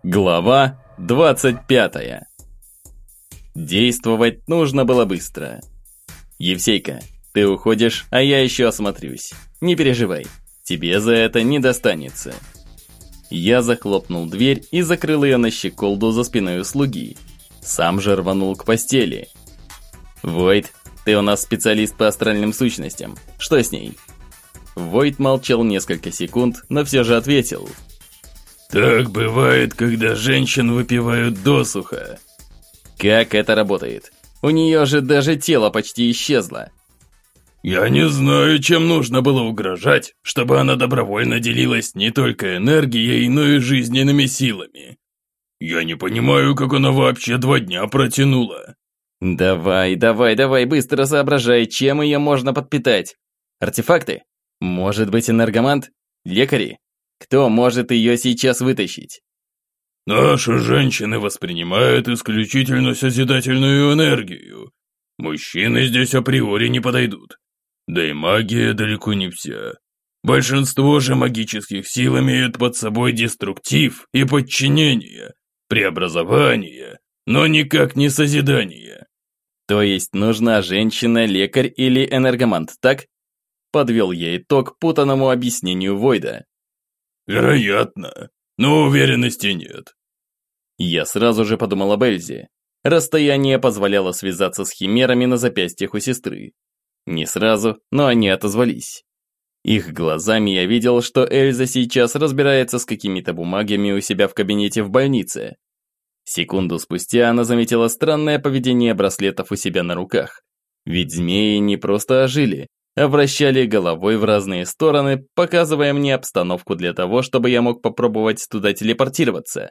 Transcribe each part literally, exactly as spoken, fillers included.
Глава двадцать пятая. Действовать нужно было быстро. Евсейка, ты уходишь, а я еще осмотрюсь. Не переживай, тебе за это не достанется. Я захлопнул дверь и закрыл ее на щеколду за спиной у слуги. Сам же рванул к постели. Войт, ты у нас специалист по астральным сущностям. Что с ней? Войт молчал несколько секунд, но все же ответил. Так бывает, когда женщин выпивают досуха. Как это работает? У нее же даже тело почти исчезло. Я не знаю, чем нужно было угрожать, чтобы она добровольно делилась не только энергией, но и жизненными силами. Я не понимаю, как она вообще два дня протянула. Давай, давай, давай, быстро соображай, чем ее можно подпитать. Артефакты? Может быть, энергомант? Лекари? Кто может ее сейчас вытащить? Наши женщины воспринимают исключительно созидательную энергию. Мужчины здесь априори не подойдут. Да и магия далеко не вся. Большинство же магических сил имеют под собой деструктив и подчинение, преобразование, но никак не созидание. То есть нужна женщина, лекарь или энергомант, так? Подвел я итог путанному объяснению Войда. Вероятно, но уверенности нет. Я сразу же подумал об Эльзе. Расстояние позволяло связаться с химерами на запястьях у сестры. Не сразу, но они отозвались. Их глазами я видел, что Эльза сейчас разбирается с какими-то бумагами у себя в кабинете в больнице. Секунду спустя она заметила странное поведение браслетов у себя на руках. Ведь змеи не просто ожили, а вращали головой в разные стороны, показывая мне обстановку для того, чтобы я мог попробовать туда телепортироваться.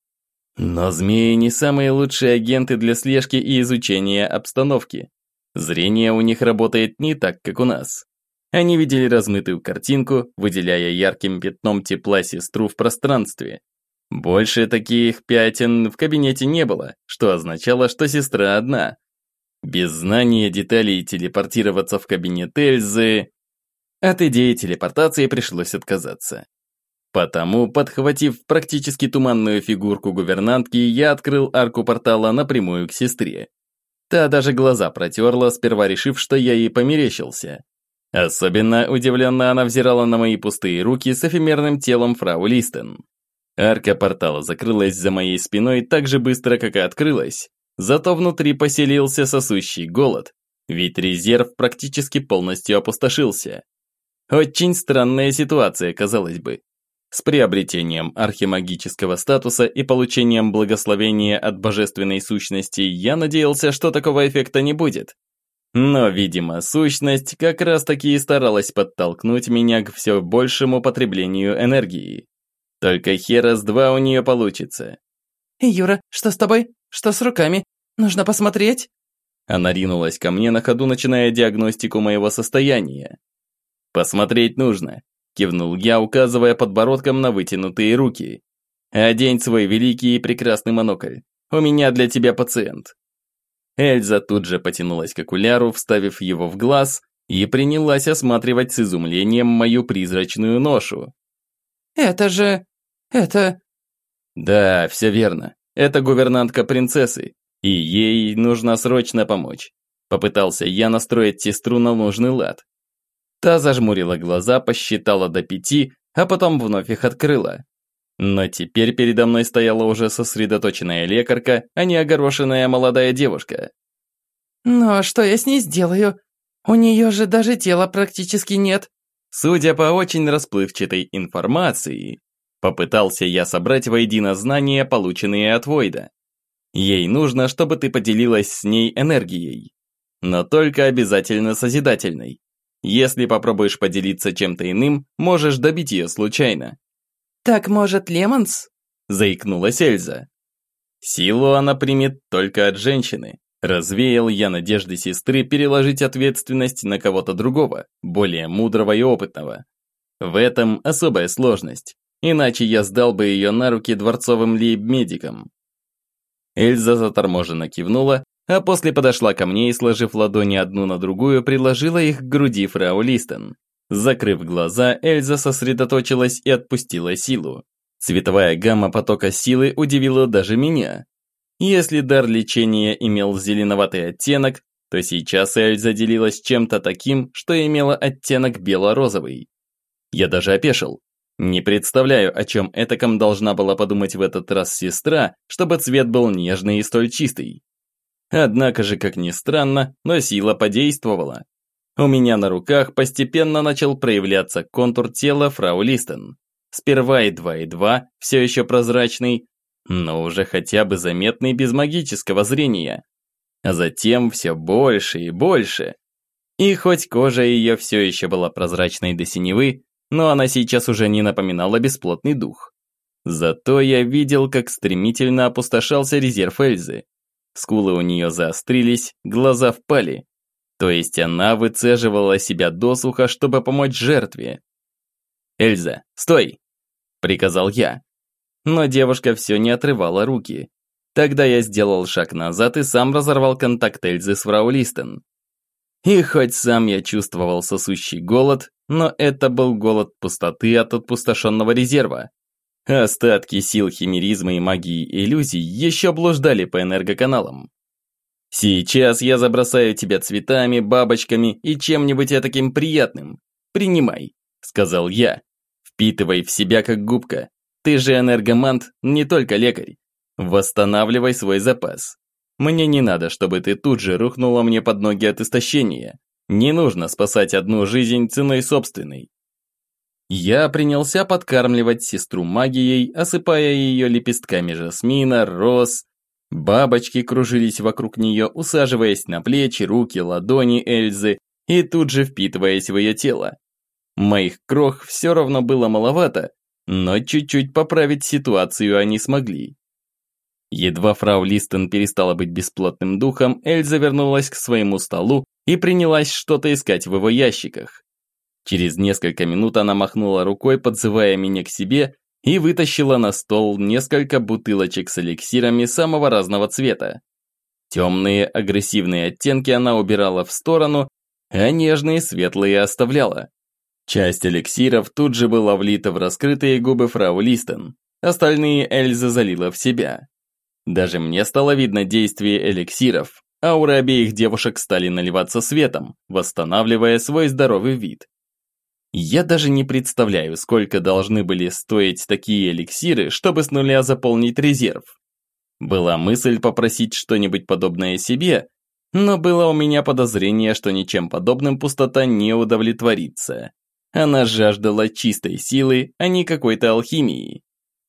Но змеи не самые лучшие агенты для слежки и изучения обстановки. Зрение у них работает не так, как у нас. Они видели размытую картинку, выделяя ярким пятном тепла сестру в пространстве. Больше таких пятен в кабинете не было, что означало, что сестра одна. Без знания деталей телепортироваться в кабинет Эльзы... От идеи телепортации пришлось отказаться. Потому, подхватив практически туманную фигурку гувернантки, я открыл арку портала напрямую к сестре. Та даже глаза протерла, сперва решив, что я ей померещился. Особенно удивленно она взирала на мои пустые руки с эфемерным телом фрау Листен. Арка портала закрылась за моей спиной так же быстро, как и открылась. Зато внутри поселился сосущий голод, ведь резерв практически полностью опустошился. Очень странная ситуация, казалось бы. С приобретением архимагического статуса и получением благословения от божественной сущности я надеялся, что такого эффекта не будет. Но, видимо, сущность как раз-таки и старалась подтолкнуть меня к все большему потреблению энергии. Только хера с два у нее получится. «Юра, что с тобой? Что с руками? Нужно посмотреть?» Она ринулась ко мне на ходу, начиная диагностику моего состояния. «Посмотреть нужно», – кивнул я, указывая подбородком на вытянутые руки. «Одень свой великий и прекрасный монокль. У меня для тебя пациент». Эльза тут же потянулась к окуляру, вставив его в глаз, и принялась осматривать с изумлением мою призрачную ношу. «Это же... это...» «Да, все верно. Это гувернантка принцессы, и ей нужно срочно помочь». Попытался я настроить сестру на нужный лад. Та зажмурила глаза, посчитала до пяти, а потом вновь их открыла. Но теперь передо мной стояла уже сосредоточенная лекарка, а не огорошенная молодая девушка. «Ну а что я с ней сделаю? У нее же даже тела практически нет». Судя по очень расплывчатой информации, попытался я собрать воедино знания, полученные от Войда. Ей нужно, чтобы ты поделилась с ней энергией. Но только обязательно созидательной. Если попробуешь поделиться чем-то иным, можешь добить ее случайно. «Так, может, Лемонс?» – заикнулась Эльза. Силу она примет только от женщины. Развеял я надежды сестры переложить ответственность на кого-то другого, более мудрого и опытного. В этом особая сложность, иначе я сдал бы ее на руки дворцовым лейб-медикам. Эльза заторможенно кивнула, а после подошла ко мне и, сложив ладони одну на другую, приложила их к груди фрау Листен. Закрыв глаза, Эльза сосредоточилась и отпустила силу. Цветовая гамма потока силы удивила даже меня. Если дар лечения имел зеленоватый оттенок, то сейчас Эльза делилась чем-то таким, что имело оттенок бело-розовый. Я даже опешил. Не представляю, о чем этаком должна была подумать в этот раз сестра, чтобы цвет был нежный и столь чистый. Однако же, как ни странно, но сила подействовала. У меня на руках постепенно начал проявляться контур тела фрау Листен. Сперва едва-едва, все еще прозрачный, но уже хотя бы заметный без магического зрения. А затем все больше и больше. И хоть кожа ее все еще была прозрачной до синевы, но она сейчас уже не напоминала бесплотный дух. Зато я видел, как стремительно опустошался резерв Эльзы. Скулы у нее заострились, глаза впали. То есть она выцеживала себя досуха, чтобы помочь жертве. «Эльза, стой!» – приказал я. Но девушка все не отрывала руки. Тогда я сделал шаг назад и сам разорвал контакт Эльзы с фрау Листен. И хоть сам я чувствовал сосущий голод, но это был голод пустоты от опустошенного резерва. Остатки сил химеризма и магии иллюзий еще блуждали по энергоканалам. «Сейчас я забросаю тебя цветами, бабочками и чем-нибудь таким приятным. Принимай», – сказал я. «Впитывай в себя как губка. Ты же энергомант, не только лекарь. Восстанавливай свой запас. Мне не надо, чтобы ты тут же рухнула мне под ноги от истощения. Не нужно спасать одну жизнь ценой собственной». Я принялся подкармливать сестру магией, осыпая ее лепестками жасмина, роз. Бабочки кружились вокруг нее, усаживаясь на плечи, руки, ладони Эльзы и тут же впитываясь в ее тело. Моих крох все равно было маловато, но чуть-чуть поправить ситуацию они смогли. Едва фрау Листен перестала быть бесплотным духом, Эльза вернулась к своему столу и принялась что-то искать в его ящиках. Через несколько минут она махнула рукой, подзывая меня к себе, и вытащила на стол несколько бутылочек с эликсирами самого разного цвета. Темные агрессивные оттенки она убирала в сторону, а нежные светлые оставляла. Часть эликсиров тут же была влита в раскрытые губы фрау Листен, остальные Эльза залила в себя. Даже мне стало видно действие эликсиров, ауры обеих девушек стали наливаться светом, восстанавливая свой здоровый вид. Я даже не представляю, сколько должны были стоить такие эликсиры, чтобы с нуля заполнить резерв. Была мысль попросить что-нибудь подобное себе, но было у меня подозрение, что ничем подобным пустота не удовлетворится. Она жаждала чистой силы, а не какой-то алхимии.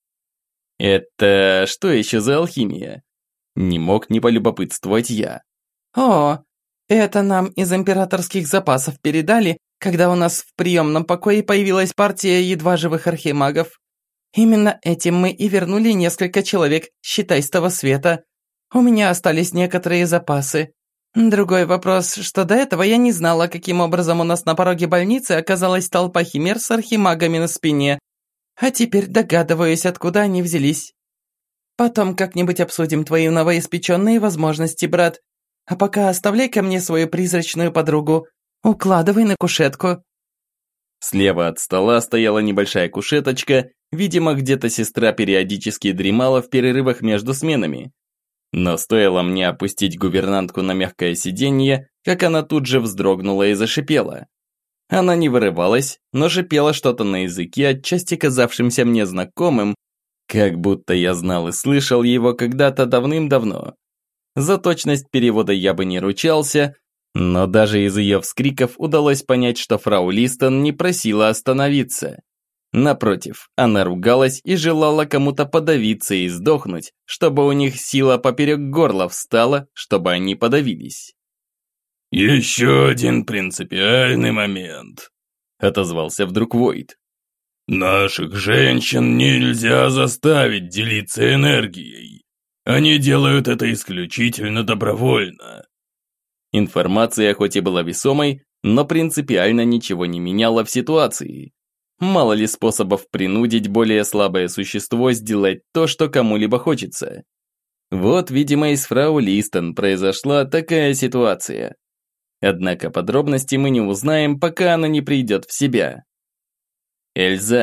Это что еще за алхимия? Не мог не полюбопытствовать я. О, это нам из императорских запасов передали, когда у нас в приемном покое появилась партия едва живых архимагов. Именно этим мы и вернули несколько человек, считай, с того света. У меня остались некоторые запасы. Другой вопрос, что до этого я не знала, каким образом у нас на пороге больницы оказалась толпа химер с архимагами на спине. А теперь догадываюсь, откуда они взялись. Потом как-нибудь обсудим твои новоиспеченные возможности, брат. А пока оставляй ко мне свою призрачную подругу. Укладывай на кушетку». Слева от стола стояла небольшая кушеточка, видимо, где-то сестра периодически дремала в перерывах между сменами. Но стоило мне опустить гувернантку на мягкое сиденье, как она тут же вздрогнула и зашипела. Она не вырывалась, но шипела что-то на языке, отчасти казавшимся мне знакомым, как будто я знал и слышал его когда-то давным-давно. За точность перевода я бы не ручался, но даже из ее вскриков удалось понять, что фрау Листен не просила остановиться. Напротив, она ругалась и желала кому-то подавиться и сдохнуть, чтобы у них сила поперек горла встала, чтобы они подавились. «Еще один принципиальный момент», — отозвался вдруг Войд. «Наших женщин нельзя заставить делиться энергией. Они делают это исключительно добровольно». Информация хоть и была весомой, но принципиально ничего не меняла в ситуации. Мало ли способов принудить более слабое существо сделать то, что кому-либо хочется. Вот, видимо, и с фрау Листен произошла такая ситуация. Однако подробности мы не узнаем, пока она не придет в себя. «Эльза», –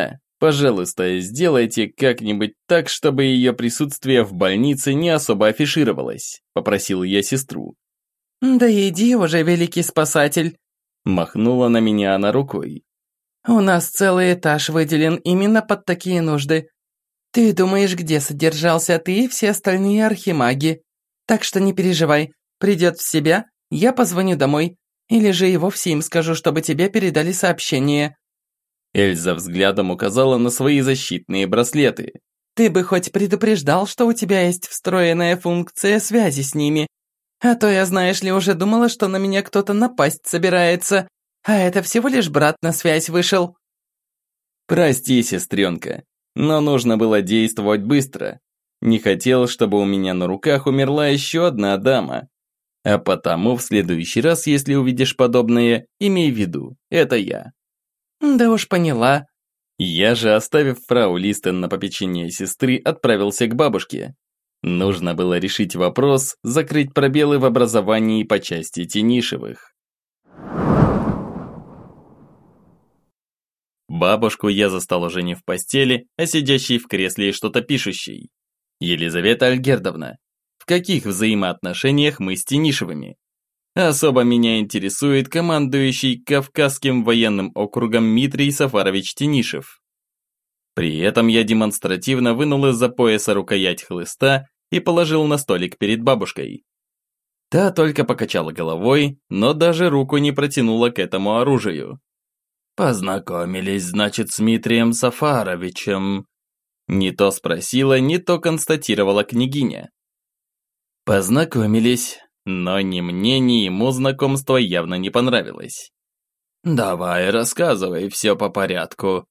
Пожалуйста, сделайте как-нибудь так, чтобы ее присутствие в больнице не особо афишировалось», – попросил я сестру. «Да иди уже, великий спасатель», – махнула на меня она рукой. «У нас целый этаж выделен именно под такие нужды. Ты думаешь, где содержался ты и все остальные архимаги? Так что не переживай, придет в себя, я позвоню домой, или же и вовсе им скажу, чтобы тебе передали сообщение». Эльза взглядом указала на свои защитные браслеты. «Ты бы хоть предупреждал, что у тебя есть встроенная функция связи с ними. А то я, знаешь ли, уже думала, что на меня кто-то напасть собирается, а это всего лишь брат на связь вышел». «Прости, сестренка, но нужно было действовать быстро. Не хотел, чтобы у меня на руках умерла еще одна дама. А потому в следующий раз, если увидишь подобное, имей в виду, это я». «Да уж поняла». Я же, оставив фрау Листен на попечение сестры, отправился к бабушке. Нужно было решить вопрос, закрыть пробелы в образовании по части Тенишевых. Бабушку я застал уже не в постели, а сидящей в кресле и что-то пишущей. «Елизавета Альгердовна, в каких взаимоотношениях мы с Тенишевыми? Особо меня интересует командующий Кавказским военным округом Митрий Сафарович Тенишев». При этом я демонстративно вынул из-за пояса рукоять хлыста и положил на столик перед бабушкой. Та только покачала головой, но даже руку не протянула к этому оружию. «Познакомились, значит, с Митрием Сафаровичем?» Не то спросила, не то констатировала княгиня. «Познакомились, но ни мне, ни ему знакомство явно не понравилось. Давай, рассказывай все по порядку».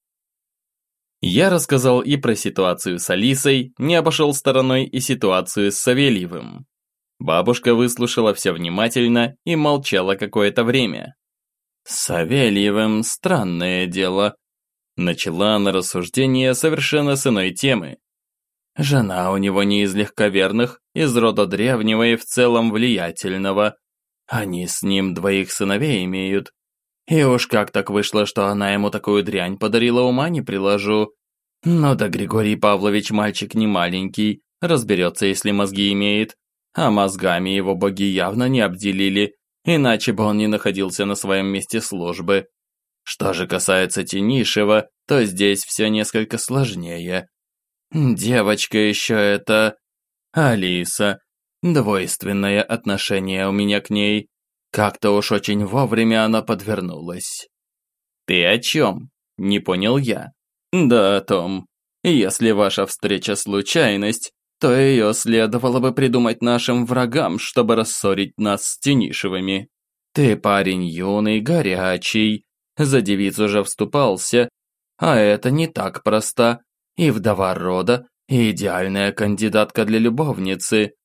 Я рассказал и про ситуацию с Алисой, не обошел стороной и ситуацию с Савельевым. Бабушка выслушала все внимательно и молчала какое-то время. «С Савельевым странное дело», – начала она рассуждение совершенно с иной темы. «Жена у него не из легковерных, из рода древнего и в целом влиятельного. Они с ним двоих сыновей имеют. И уж как так вышло, что она ему такую дрянь подарила, ума не приложу. Но да Григорий Павлович мальчик не маленький, разберется, если мозги имеет. А мозгами его боги явно не обделили, иначе бы он не находился на своем месте службы. Что же касается Тенишева, то здесь все несколько сложнее. Девочка еще это... Алиса. Двойственное отношение у меня к ней. Как-то уж очень вовремя она подвернулась». «Ты о чем?» – не понял я. «Да о том. Если ваша встреча случайность, то ее следовало бы придумать нашим врагам, чтобы рассорить нас с Тенишевыми. Ты парень юный, горячий, за девицу же вступался, а это не так просто. И вдова рода, и идеальная кандидатка для любовницы».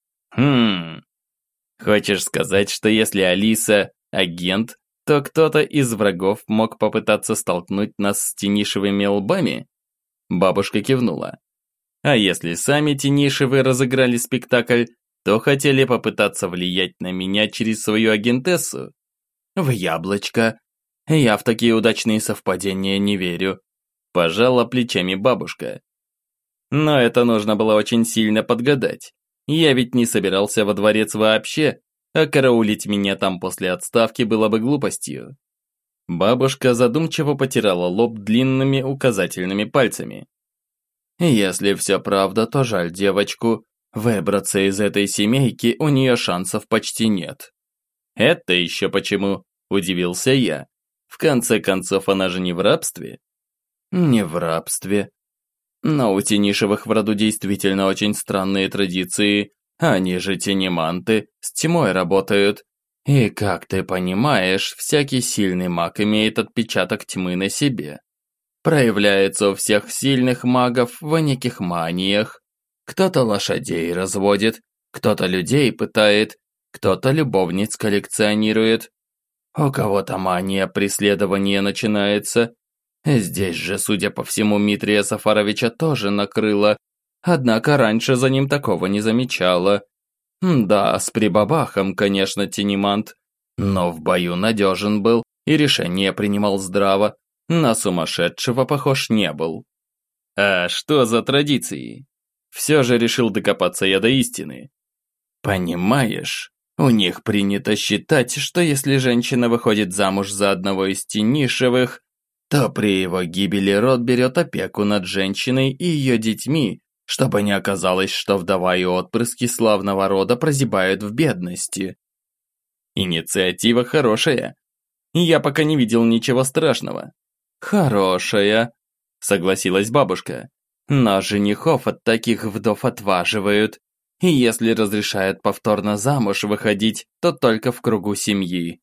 «Хм... Хочешь сказать, что если Алиса – агент, то кто-то из врагов мог попытаться столкнуть нас с Тенишевыми лбами?» Бабушка кивнула. «А если сами Тенишевы разыграли спектакль, то хотели попытаться влиять на меня через свою агентессу? В яблочко. Я в такие удачные совпадения не верю», – пожала плечами бабушка. «Но это нужно было очень сильно подгадать. Я ведь не собирался во дворец вообще, а караулить меня там после отставки было бы глупостью». Бабушка задумчиво потирала лоб длинными указательными пальцами. «Если все правда, то жаль девочку. Выбраться из этой семейки у нее шансов почти нет». «Это еще почему?» – удивился я. «В конце концов, она же не в рабстве?» «Не в рабстве. Но у Тенишевых в роду действительно очень странные традиции. Они же тенеманты, с тьмой работают. И, как ты понимаешь, всякий сильный маг имеет отпечаток тьмы на себе. Проявляется у всех сильных магов в неких маниях. Кто-то лошадей разводит, кто-то людей пытает, кто-то любовниц коллекционирует. У кого-то мания преследования начинается. Здесь же, судя по всему, Митрия Сафаровича тоже накрыло, однако раньше за ним такого не замечала. Да, с прибабахом, конечно, тенемант, но в бою надежен был и решение принимал здраво. На сумасшедшего похож не был. А что за традиции? Все же решил докопаться я до истины. Понимаешь, у них принято считать, что если женщина выходит замуж за одного из Тенишевых, то при его гибели род берет опеку над женщиной и ее детьми, чтобы не оказалось, что вдова и отпрыски славного рода прозябают в бедности. Инициатива хорошая. Я пока не видел ничего страшного. Хорошая, согласилась бабушка. Но женихов от таких вдов отваживают. И если разрешают повторно замуж выходить, то только в кругу семьи.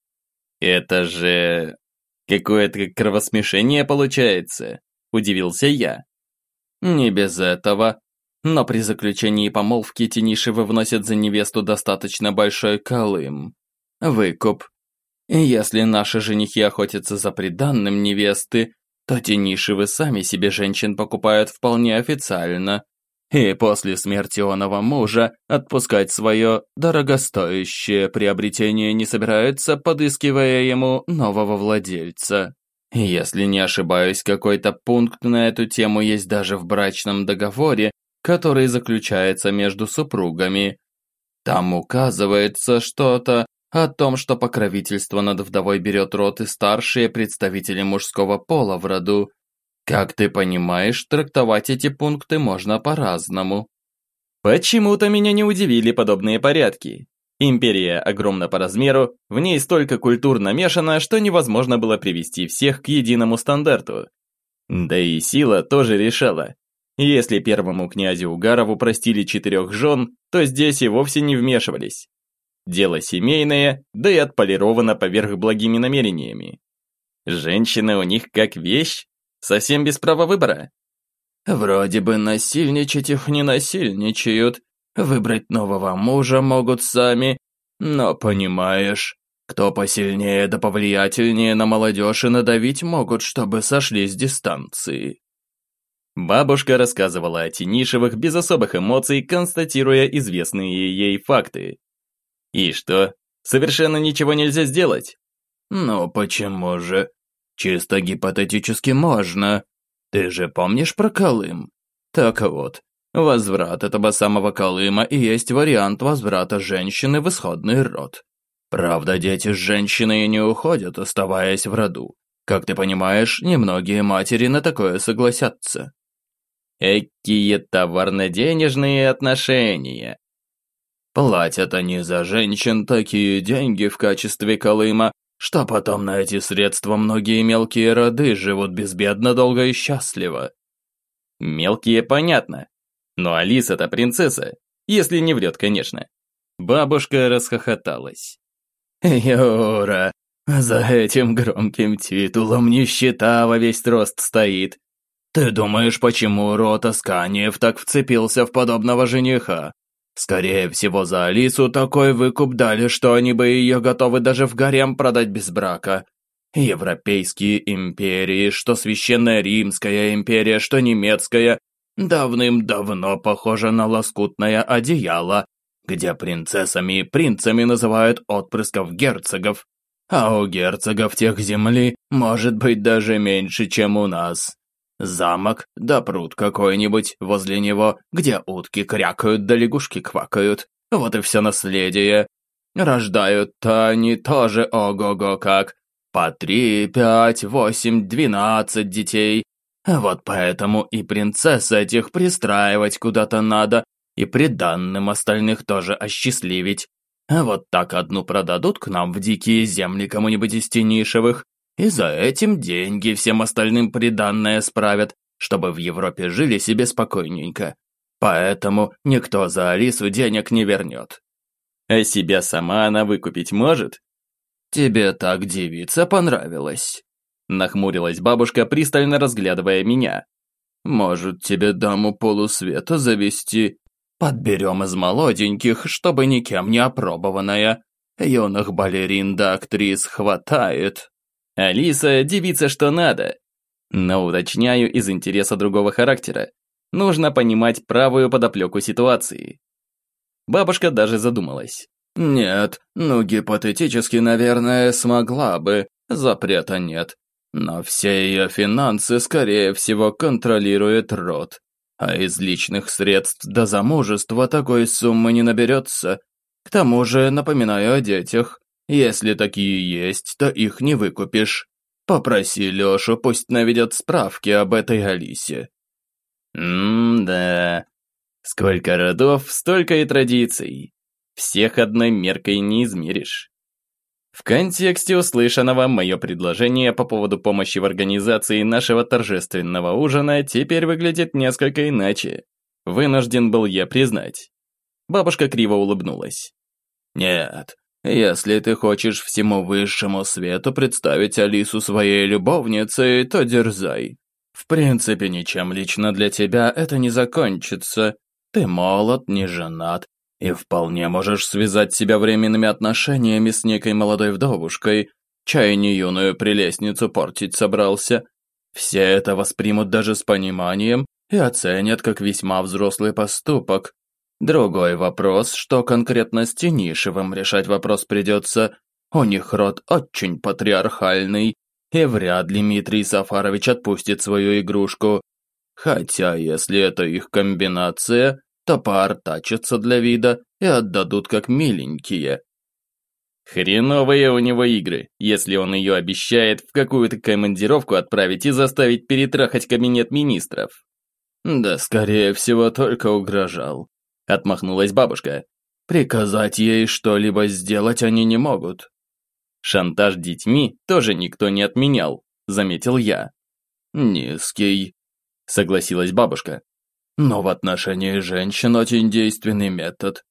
Это же... какое-то кровосмешение получается, удивился я. Не без этого. Но при заключении помолвки Тенишевы вносят за невесту достаточно большой калым. Выкуп. И если наши женихи охотятся за приданным невесты, то Тенишевы сами себе женщин покупают вполне официально. И после смерти оного мужа отпускать свое дорогостоящее приобретение не собираются, подыскивая ему нового владельца. Если не ошибаюсь, какой-то пункт на эту тему есть даже в брачном договоре, который заключается между супругами. Там указывается что-то о том, что покровительство над вдовой берет род и старшие представители мужского пола в роду. Как ты понимаешь, трактовать эти пункты можно по-разному. Почему-то меня не удивили подобные порядки. Империя огромна по размеру, в ней столько культур намешано, что невозможно было привести всех к единому стандарту. Да и сила тоже решала. Если первому князю Угарову простили четырех жен, то здесь и вовсе не вмешивались. Дело семейное, да и отполировано поверх благими намерениями. Женщина у них как вещь, совсем без права выбора. Вроде бы насильничать их не насильничают, выбрать нового мужа могут сами, но понимаешь, кто посильнее да повлиятельнее на молодежь и надавить могут, чтобы сошли с дистанции. Бабушка рассказывала о Тенишевых без особых эмоций, констатируя известные ей факты. И что, совершенно ничего нельзя сделать? Ну почему же? Чисто гипотетически можно. Ты же помнишь про Колым? Так вот, возврат этого самого Колыма и есть вариант возврата женщины в исходный род. Правда, дети с женщиной не уходят, оставаясь в роду. Как ты понимаешь, немногие матери на такое согласятся. Экие товарно-денежные отношения. Платят они за женщин такие деньги в качестве Колыма, что потом на эти средства многие мелкие роды живут безбедно долго и счастливо. Мелкие понятно, но Алиса-то принцесса, если не врет, конечно. Бабушка расхохоталась. Юра, за этим громким титулом нищета во весь рост стоит. Ты думаешь, почему род Асканиев так вцепился в подобного жениха? Скорее всего, за Алису такой выкуп дали, что они бы ее готовы даже в гарем продать без брака. Европейские империи, что Священная Римская империя, что немецкая, давным-давно похожа на лоскутное одеяло, где принцессами и принцами называют отпрысков герцогов, а у герцогов тех земли может быть даже меньше, чем у нас. Замок, да пруд какой-нибудь возле него, где утки крякают да лягушки квакают. Вот и все наследие. Рождают-то они тоже ого-го как. По три, пять, восемь, двенадцать детей. Вот поэтому и принцесс этих пристраивать куда-то надо, и приданным остальных тоже осчастливить. Вот так одну продадут к нам в дикие земли кому-нибудь из Тенишевых, и за этим деньги всем остальным приданное справят, чтобы в Европе жили себе спокойненько. Поэтому никто за Алису денег не вернет. А себя сама она выкупить может? Тебе так девица понравилась? Нахмурилась бабушка, пристально разглядывая меня. Может, тебе даму полусвета завести? Подберем из молоденьких, чтобы никем не опробованная. Юных балерин да актрис хватает. Алиса – девица что надо. Но уточняю из интереса другого характера. Нужно понимать правую подоплеку ситуации. Бабушка даже задумалась. Нет, ну гипотетически, наверное, смогла бы. Запрета нет. Но все ее финансы, скорее всего, контролирует род. А из личных средств до замужества такой суммы не наберется. К тому же, напоминаю о детях. Если такие есть, то их не выкупишь. Попроси Лешу, пусть наведет справки об этой Алисе. М-да. Сколько родов, столько и традиций. Всех одной меркой не измеришь. В контексте услышанного мое предложение по поводу помощи в организации нашего торжественного ужина теперь выглядит несколько иначе. Вынужден был я признать. Бабушка криво улыбнулась. Нет, если ты хочешь всему высшему свету представить Алису своей любовницей, то дерзай. В принципе, ничем лично для тебя это не закончится. Ты молод, не женат, и вполне можешь связать себя временными отношениями с некой молодой вдовушкой, чай не юную прелестницу портить собрался. Все это воспримут даже с пониманием и оценят как весьма взрослый поступок. Другой вопрос, что конкретно с Тенишевым решать вопрос придется. У них род очень патриархальный, и вряд ли Дмитрий Сафарович отпустит свою игрушку. Хотя, если это их комбинация, то поортачатся для вида и отдадут как миленькие. Хреновые у него игры, если он ее обещает в какую-то командировку отправить и заставить перетрахать кабинет министров. Да, скорее всего, только угрожал. Отмахнулась бабушка. Приказать ей что-либо сделать они не могут. Шантаж детьми тоже никто не отменял, заметил я. Низкий, согласилась бабушка. Но в отношении женщин очень действенный метод.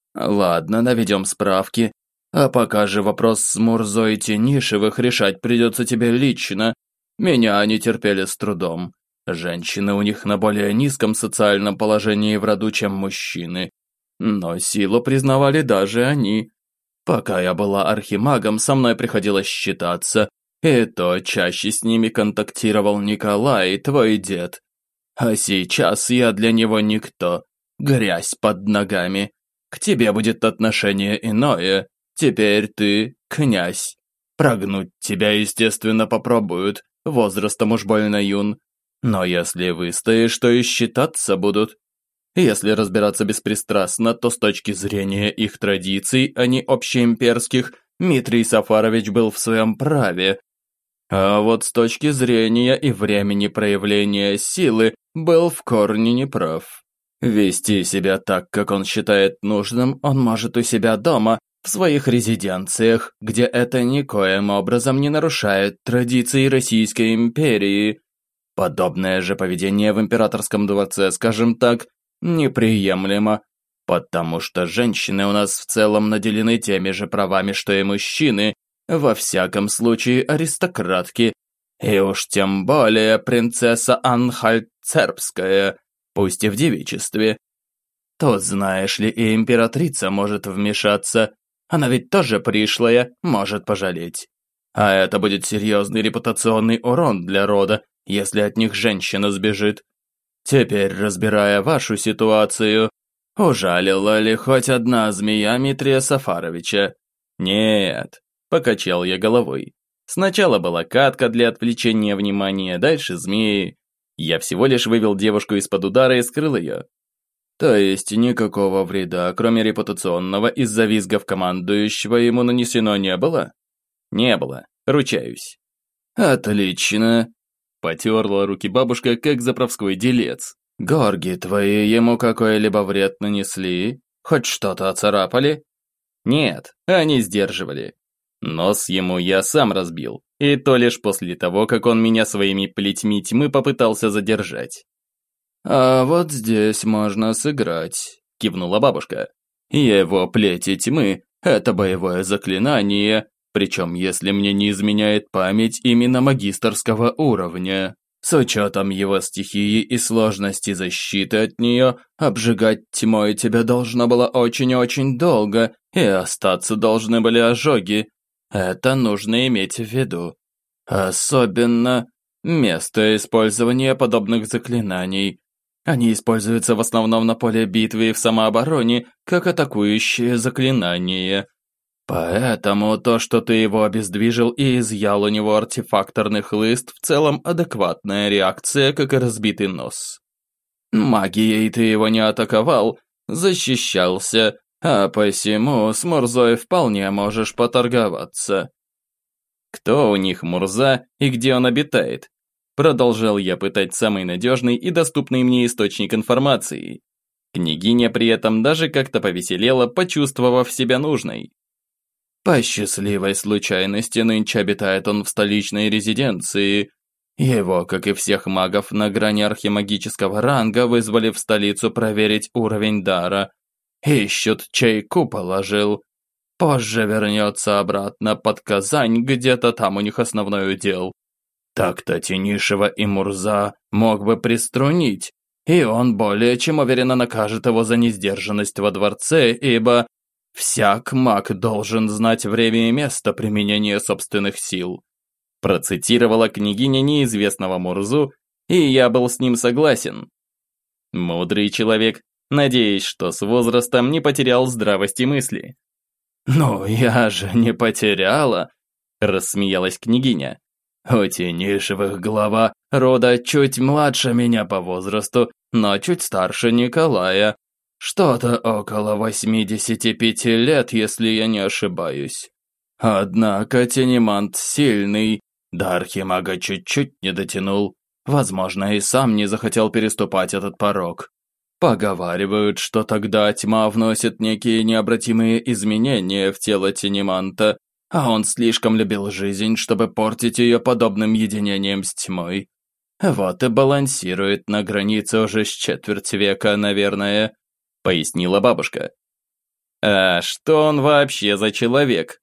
Ладно, наведем справки. А пока же вопрос с Мурзой Тенишевых решать придется тебе лично. Меня они терпели с трудом. Женщины у них на более низком социальном положении в роду, чем мужчины. Но силу признавали даже они. Пока я была архимагом, со мной приходилось считаться. И то чаще с ними контактировал Николай, твой дед. А сейчас я для него никто. Грязь под ногами. К тебе будет отношение иное. Теперь ты князь. Прогнуть тебя, естественно, попробуют. Возрастом уж больно юн. Но если выстоишь, то и считаться будут. Если разбираться беспристрастно, то с точки зрения их традиций, а не общеимперских, Дмитрий Сафарович был в своем праве. А вот с точки зрения и времени проявления силы был в корне неправ. Вести себя так, как он считает нужным, он может у себя дома, в своих резиденциях, где это никоим образом не нарушает традиции Российской империи. Подобное же поведение в императорском дворце, скажем так, неприемлемо, потому что женщины у нас в целом наделены теми же правами, что и мужчины, во всяком случае аристократки, и уж тем более принцесса Анхальт-Цербская, пусть и в девичестве. Тут, знаешь ли, и императрица может вмешаться, она ведь тоже пришлая, может пожалеть. А это будет серьезный репутационный урон для рода, если от них женщина сбежит. Теперь, разбирая вашу ситуацию, ужалила ли хоть одна змея Дмитрия Сафаровича? Нет, покачал я головой. Сначала была катка для отвлечения внимания, дальше змеи. Я всего лишь вывел девушку из-под удара и скрыл ее. То есть никакого вреда, кроме репутационного, из-за визгов командующего ему нанесено не было? Не было, ручаюсь. Отлично. Потерла руки бабушка, как заправской делец. Горги твои ему какой-либо вред нанесли? Хоть что-то оцарапали? Нет, они сдерживали. Нос ему я сам разбил, и то лишь после того, как он меня своими плетьми тьмы попытался задержать. «А вот здесь можно сыграть», – кивнула бабушка. «Его плети тьмы – это боевое заклинание, причем, если мне не изменяет память, именно магистерского уровня. С учетом его стихии и сложности защиты от нее, обжигать тьмой тебя должно было очень-очень долго, и остаться должны были ожоги. Это нужно иметь в виду. Особенно место использования подобных заклинаний. Они используются в основном на поле битвы и в самообороне, как атакующие заклинания. Поэтому то, что ты его обездвижил и изъял у него артефакторный хлыст, в целом адекватная реакция, как и разбитый нос. Магией ты его не атаковал, защищался, а посему с Мурзой вполне можешь поторговаться. Кто у них Мурза и где он обитает? Продолжал я пытать самый надежный и доступный мне источник информации. Княгиня при этом даже как-то повеселела, почувствовав себя нужной. По счастливой случайности нынче обитает он в столичной резиденции. Его, как и всех магов на грани архимагического ранга, вызвали в столицу проверить уровень дара. Ищут, чей купол положил. Позже вернется обратно под Казань, где-то там у них основной удел. Так-то Тенишева и Мурза мог бы приструнить, и он более чем уверенно накажет его за несдержанность во дворце, ибо всяк маг должен знать время и место применения собственных сил. Процитировала княгиня неизвестного Мурзу, и я был с ним согласен. Мудрый человек, надеясь, что с возрастом не потерял здравости мысли. «Ну, я же не потеряла», – рассмеялась княгиня. «У Тенишевых глава рода чуть младше меня по возрасту, но чуть старше Николая. Что-то около восьмидесяти пяти лет, если я не ошибаюсь. Однако Тенемант сильный, до архимага чуть-чуть не дотянул. Возможно, и сам не захотел переступать этот порог. Поговаривают, что тогда тьма вносит некие необратимые изменения в тело Тенеманта, а он слишком любил жизнь, чтобы портить ее подобным единением с тьмой. Вот и балансирует на границе уже с четверть века, наверное», — пояснила бабушка. «А что он вообще за человек?»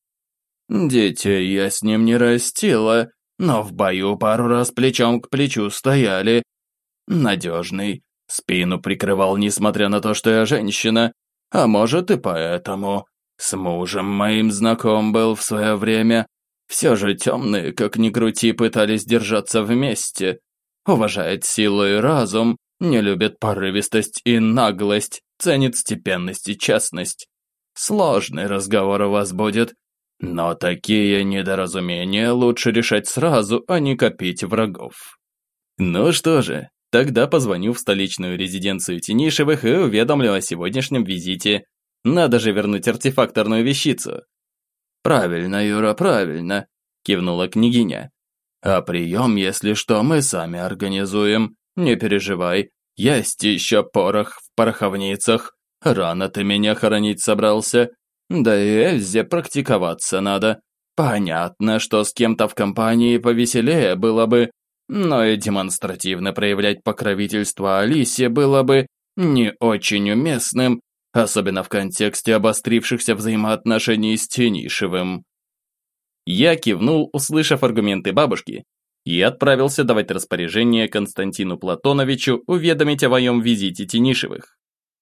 «Детей я с ним не растила, но в бою пару раз плечом к плечу стояли. Надежный, спину прикрывал, несмотря на то, что я женщина, а может и поэтому. С мужем моим знаком был в свое время. Все же темные, как ни крути, пытались держаться вместе. Уважает силу и разум, не любит порывистость и наглость, ценит степенность и честность. Сложный разговор у вас будет, но такие недоразумения лучше решать сразу, а не копить врагов». Ну что же, тогда позвоню в столичную резиденцию Тенишевых и уведомлю о сегодняшнем визите. Надо же вернуть артефакторную вещицу. «Правильно, Юра, правильно», – кивнула княгиня. «А прием, если что, мы сами организуем. Не переживай, есть еще порох в пороховницах. Рано ты меня хоронить собрался. Да и Эльзе практиковаться надо. Понятно, что с кем-то в компании повеселее было бы, но и демонстративно проявлять покровительство Алисе было бы не очень уместным, особенно в контексте обострившихся взаимоотношений с Тенишевым». Я кивнул, услышав аргументы бабушки, и отправился давать распоряжение Константину Платоновичу уведомить о моем визите Тенишевых.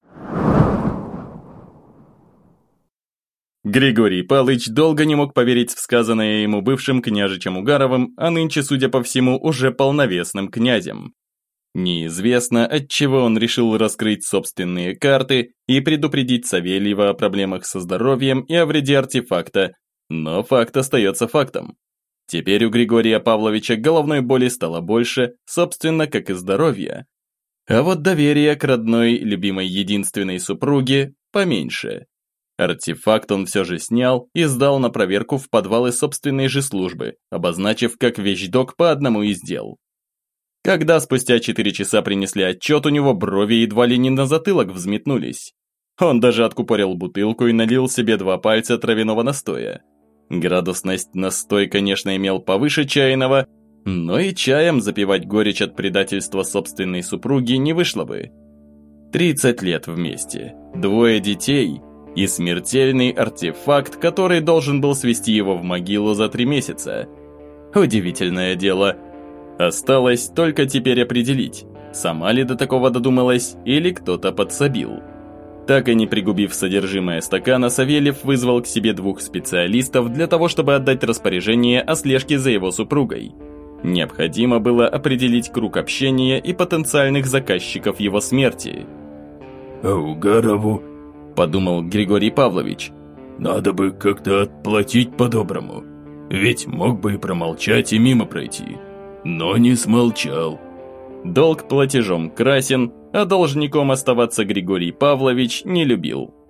Григорий Палыч долго не мог поверить в сказанное ему бывшим княжичем Угаровым, а нынче, судя по всему, уже полновесным князем. Неизвестно, отчего он решил раскрыть собственные карты и предупредить Савельева о проблемах со здоровьем и о вреде артефакта, но факт остается фактом. Теперь у Григория Павловича головной боли стало больше, собственно, как и здоровья. А вот доверие к родной, любимой единственной супруге поменьше. Артефакт он все же снял и сдал на проверку в подвалы собственной же службы, обозначив как вещдок по одному из дел. Когда спустя четыре часа принесли отчет, у него брови едва ли не на затылок взметнулись. Он даже откупорил бутылку и налил себе два пальца травяного настоя. Градусность настой, конечно, имел повыше чайного, но и чаем запивать горечь от предательства собственной супруги не вышло бы. тридцать лет вместе, двое детей и смертельный артефакт, который должен был свести его в могилу за три месяца. Удивительное дело. Осталось только теперь определить, сама ли до такого додумалась или кто-то подсобил. Так и не пригубив содержимое стакана, Савельев вызвал к себе двух специалистов для того, чтобы отдать распоряжение о слежке за его супругой. Необходимо было определить круг общения и потенциальных заказчиков его смерти. «А Угарову?» – подумал Григорий Павлович. Надо бы как-то отплатить по-доброму. Ведь мог бы и промолчать, и мимо пройти. Но не смолчал. Долг платежом красен, а должником оставаться Григорий Павлович не любил.